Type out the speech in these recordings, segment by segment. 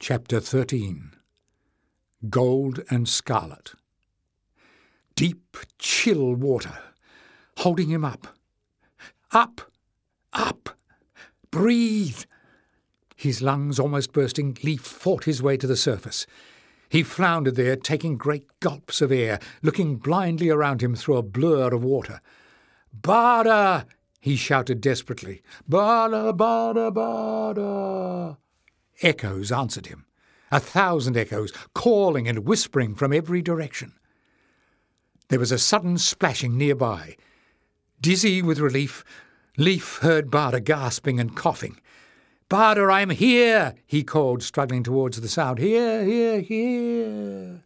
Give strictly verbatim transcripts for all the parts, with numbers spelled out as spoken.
Chapter thirteen. Gold and Scarlet. Deep, chill water, holding him up. Up! Up! Breathe! His lungs almost bursting, Leif fought his way to the surface. He floundered there, taking great gulps of air, looking blindly around him through a blur of water. "Barda!" he shouted desperately. "Barda, Barda, Barda!" Echoes answered him, a thousand echoes, calling and whispering from every direction. There was a sudden splashing nearby. Dizzy with relief, Leif heard Barda gasping and coughing. "Barda, I'm here!" he called, struggling towards the sound. "Here, here, here!"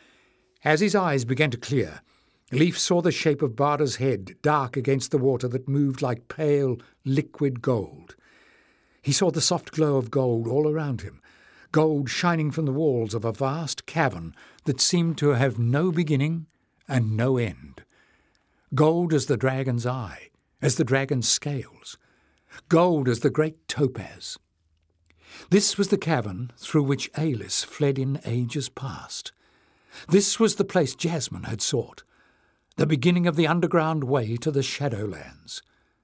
As his eyes began to clear, Leif saw the shape of Barda's head, dark against the water that moved like pale, liquid gold. He saw the soft glow of gold all around him, gold shining from the walls of a vast cavern that seemed to have no beginning and no end. Gold as the dragon's eye, as the dragon's scales, gold as the great topaz. This was the cavern through which Alis fled in ages past. This was the place Jasmine had sought, the beginning of the underground way to the Shadowlands.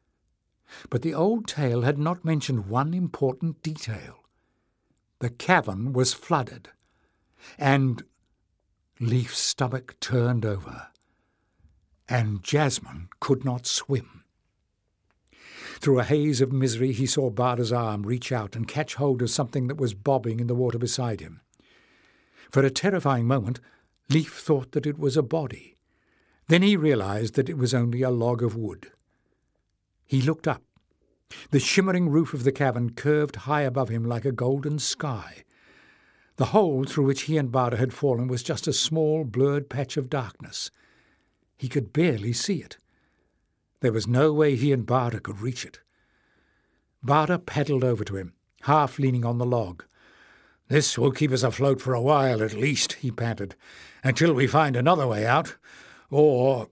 But the old tale had not mentioned one important detail. The cavern was flooded, and Leif's stomach turned over, and Jasmine could not swim. Through a haze of misery he saw Barda's arm reach out and catch hold of something that was bobbing in the water beside him. For a terrifying moment, Leif thought that it was a body. Then he realized that it was only a log of wood. He looked up. The shimmering roof of the cavern curved high above him like a golden sky. The hole through which he and Barda had fallen was just a small, blurred patch of darkness. He could barely see it. There was no way he and Barda could reach it. Barda paddled over to him, half leaning on the log. "This will keep us afloat for a while at least," he panted, "until we find another way out. Or—"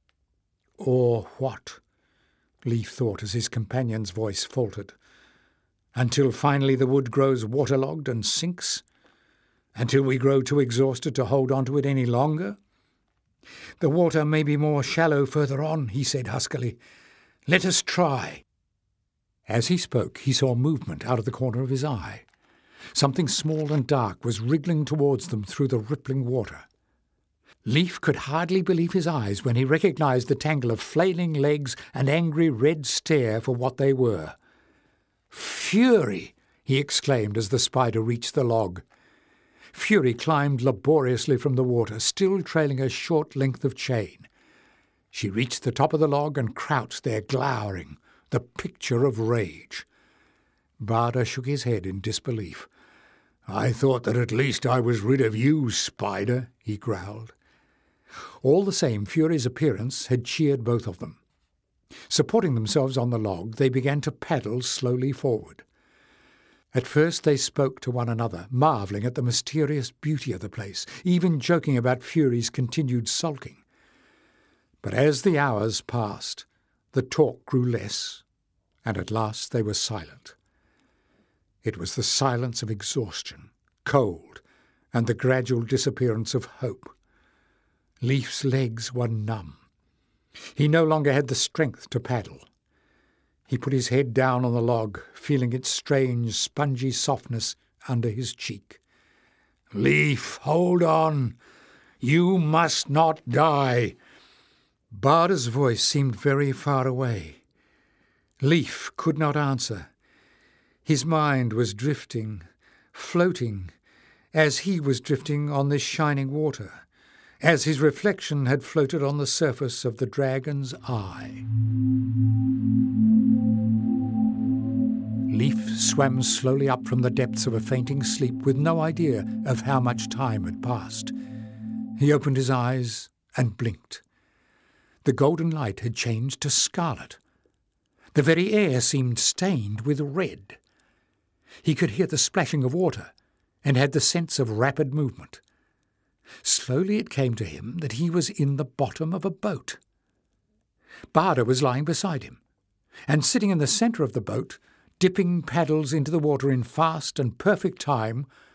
Or what? Leif thought as his companion's voice faltered. "Until finally the wood grows waterlogged and sinks? Until we grow too exhausted to hold on to it any longer? The water may be more shallow further on," he said huskily. "Let us try." As he spoke, he saw movement out of the corner of his eye. Something small and dark was wriggling towards them through the rippling water. Leif could hardly believe his eyes when he recognized the tangle of flailing legs and angry red stare for what they were. "Fury!" he exclaimed as the spider reached the log. Fury climbed laboriously from the water, still trailing a short length of chain. She reached the top of the log and crouched there glowering, the picture of rage. Barda shook his head in disbelief. "I thought that at least I was rid of you, spider," he growled. All the same, Fury's appearance had cheered both of them. Supporting themselves on the log, they began to paddle slowly forward. At first they spoke to one another, marvelling at the mysterious beauty of the place, even joking about Fury's continued sulking. But as the hours passed, the talk grew less, and at last they were silent. It was the silence of exhaustion, cold, and the gradual disappearance of hope. Leif's legs were numb. He no longer had the strength to paddle. He put his head down on the log, feeling its strange, spongy softness under his cheek. "Leif, hold on! You must not die!" Barda's voice seemed very far away. Leif could not answer. His mind was drifting, floating, as he was drifting on this shining water, as his reflection had floated on the surface of the dragon's eye. Leif swam slowly up from the depths of a fainting sleep with no idea of how much time had passed. He opened his eyes and blinked. The golden light had changed to scarlet. The very air seemed stained with red. He could hear the splashing of water and had the sense of rapid movement. Slowly it came to him that he was in the bottom of a boat. Barda was lying beside him, and sitting in the centre of the boat, dipping paddles into the water in fast and perfect time,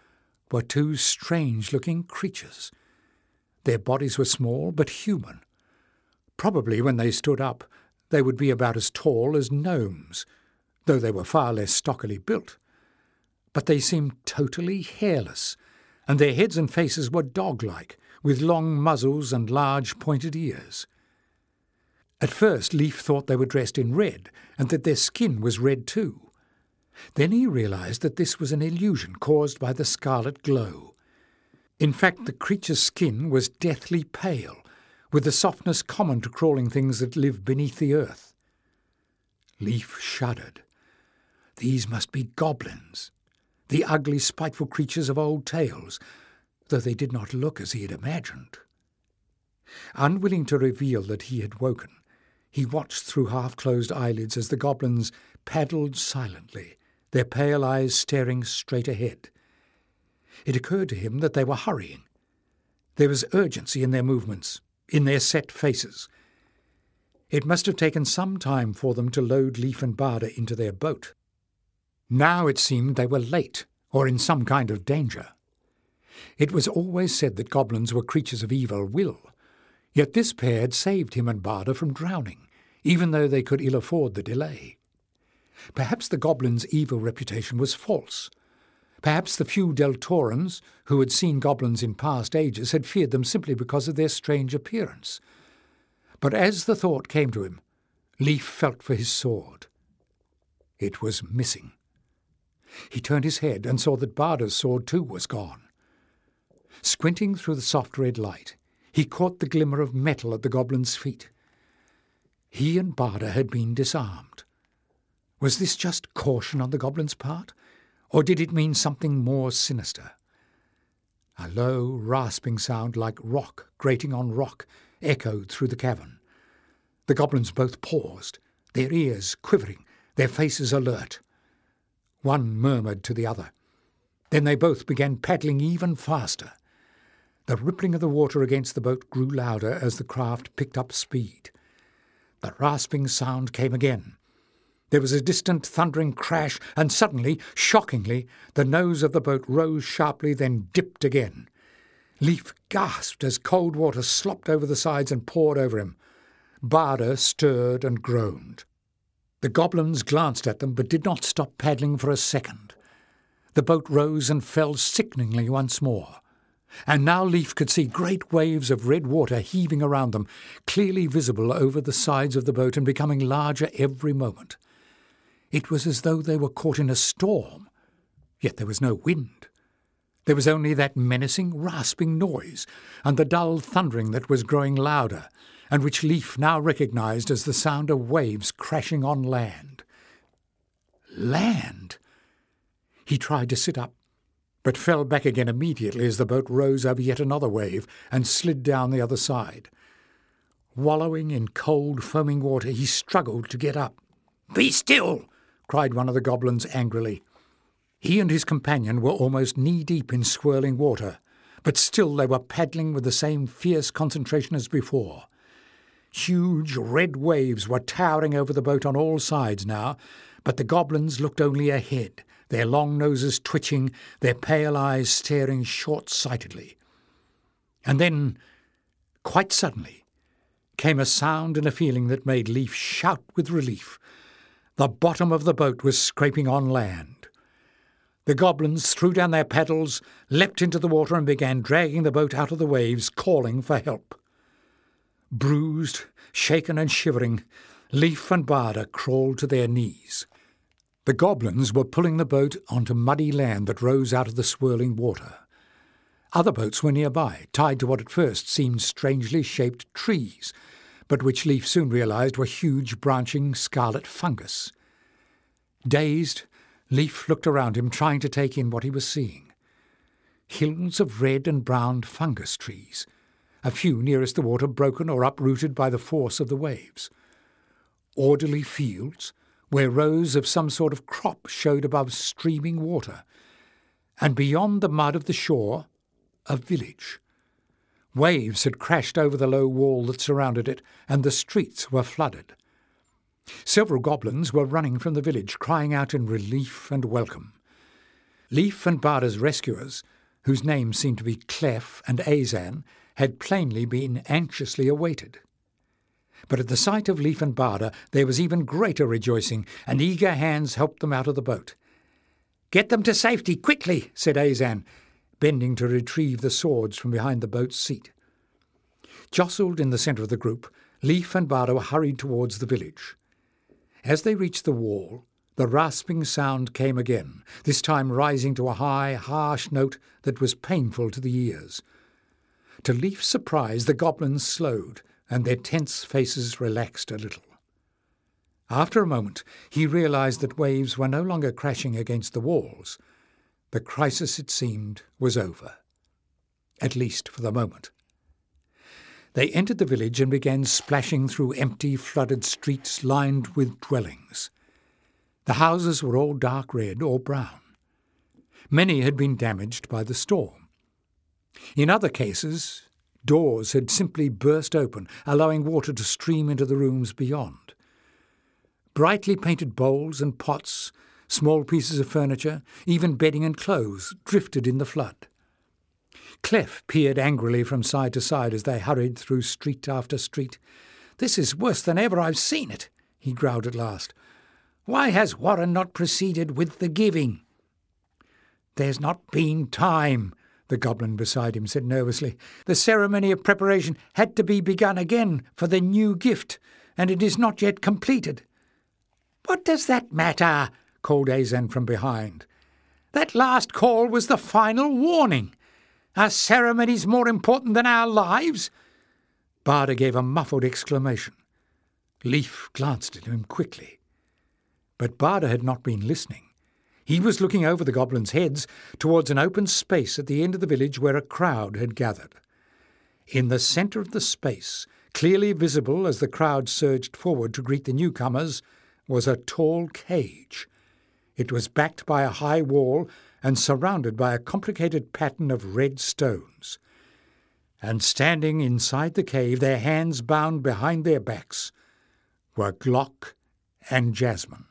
were two strange-looking creatures. Their bodies were small but human. Probably when they stood up, they would be about as tall as gnomes, though they were far less stockily built. But they seemed totally hairless, and their heads and faces were dog-like, with long muzzles and large pointed ears. At first Leif thought they were dressed in red, and that their skin was red too. Then he realized that this was an illusion caused by the scarlet glow. In fact, the creature's skin was deathly pale, with the softness common to crawling things that live beneath the earth. Leif shuddered. These must be goblins, the ugly, spiteful creatures of old tales, though they did not look as he had imagined. Unwilling to reveal that he had woken, he watched through half-closed eyelids as the goblins paddled silently, their pale eyes staring straight ahead. It occurred to him that they were hurrying. There was urgency in their movements, in their set faces. It must have taken some time for them to load Leif and Barda into their boat. Now it seemed they were late, or in some kind of danger. It was always said that goblins were creatures of evil will, yet this pair had saved him and Barda from drowning, even though they could ill afford the delay. Perhaps the goblins' evil reputation was false. Perhaps the few Deltorans, who had seen goblins in past ages, had feared them simply because of their strange appearance. But as the thought came to him, Leif felt for his sword. It was missing. He turned his head and saw that Barda's sword too was gone. Squinting through the soft red light, he caught the glimmer of metal at the goblin's feet. He and Barda had been disarmed. Was this just caution on the goblin's part, or did it mean something more sinister? A low, rasping sound like rock grating on rock echoed through the cavern. The goblins both paused, their ears quivering, their faces alert. One murmured to the other. Then they both began paddling even faster. The rippling of the water against the boat grew louder as the craft picked up speed. The rasping sound came again. There was a distant thundering crash, and suddenly, shockingly, the nose of the boat rose sharply, then dipped again. Leif gasped as cold water slopped over the sides and poured over him. Barda stirred and groaned. The goblins glanced at them, but did not stop paddling for a second. The boat rose and fell sickeningly once more. And now Leif could see great waves of red water heaving around them, clearly visible over the sides of the boat and becoming larger every moment. It was as though they were caught in a storm, yet there was no wind. There was only that menacing, rasping noise, and the dull thundering that was growing louder, and which Leif now recognized as the sound of waves crashing on land. Land! He tried to sit up, but fell back again immediately as the boat rose over yet another wave and slid down the other side. Wallowing in cold, foaming water, he struggled to get up. "Be still!" cried one of the goblins angrily. He and his companion were almost knee-deep in swirling water, but still they were paddling with the same fierce concentration as before. Huge red waves were towering over the boat on all sides now, but the goblins looked only ahead, their long noses twitching, their pale eyes staring short-sightedly. And then, quite suddenly, came a sound and a feeling that made Leif shout with relief. The bottom of the boat was scraping on land. The goblins threw down their paddles, leapt into the water and began dragging the boat out of the waves, calling for help. Bruised, shaken and shivering, Leif and Barda crawled to their knees. The goblins were pulling the boat onto muddy land that rose out of the swirling water. Other boats were nearby, tied to what at first seemed strangely shaped trees, but which Leif soon realized were huge branching scarlet fungus. Dazed, Leif looked around him, trying to take in what he was seeing. Hills of red and brown fungus trees, a few nearest the water broken or uprooted by the force of the waves. Orderly fields, where rows of some sort of crop showed above streaming water, and beyond the mud of the shore, a village. Waves had crashed over the low wall that surrounded it, and the streets were flooded. Several goblins were running from the village, crying out in relief and welcome. Leif and Barda's rescuers, whose names seemed to be Clef and Azan, had plainly been anxiously awaited. But at the sight of Leif and Barda there was even greater rejoicing, and eager hands helped them out of the boat. "Get them to safety, quickly," said Azan, bending to retrieve the swords from behind the boat's seat. Jostled in the centre of the group, Leif and Barda hurried towards the village. As they reached the wall, the rasping sound came again, this time rising to a high, harsh note that was painful to the ears. To Leif's surprise, the goblins slowed, and their tense faces relaxed a little. After a moment, he realized that waves were no longer crashing against the walls. The crisis, it seemed, was over, at least for the moment. They entered the village and began splashing through empty, flooded streets lined with dwellings. The houses were all dark red or brown. Many had been damaged by the storm. In other cases, doors had simply burst open, allowing water to stream into the rooms beyond. Brightly painted bowls and pots, small pieces of furniture, even bedding and clothes drifted in the flood. Clef peered angrily from side to side as they hurried through street after street. "This is worse than ever I've seen it," he growled at last. "Why has Warren not proceeded with the giving?" "There's not been time," the goblin beside him said nervously. "The ceremony of preparation had to be begun again for the new gift, and it is not yet completed." "What does that matter?" called Azan from behind. "That last call was the final warning. Are ceremonies more important than our lives?" Barda gave a muffled exclamation. Leif glanced at him quickly. But Barda had not been listening. He was looking over the goblins' heads towards an open space at the end of the village where a crowd had gathered. In the centre of the space, clearly visible as the crowd surged forward to greet the newcomers, was a tall cage. It was backed by a high wall and surrounded by a complicated pattern of red stones. And standing inside the cave, their hands bound behind their backs, were Glock and Jasmine.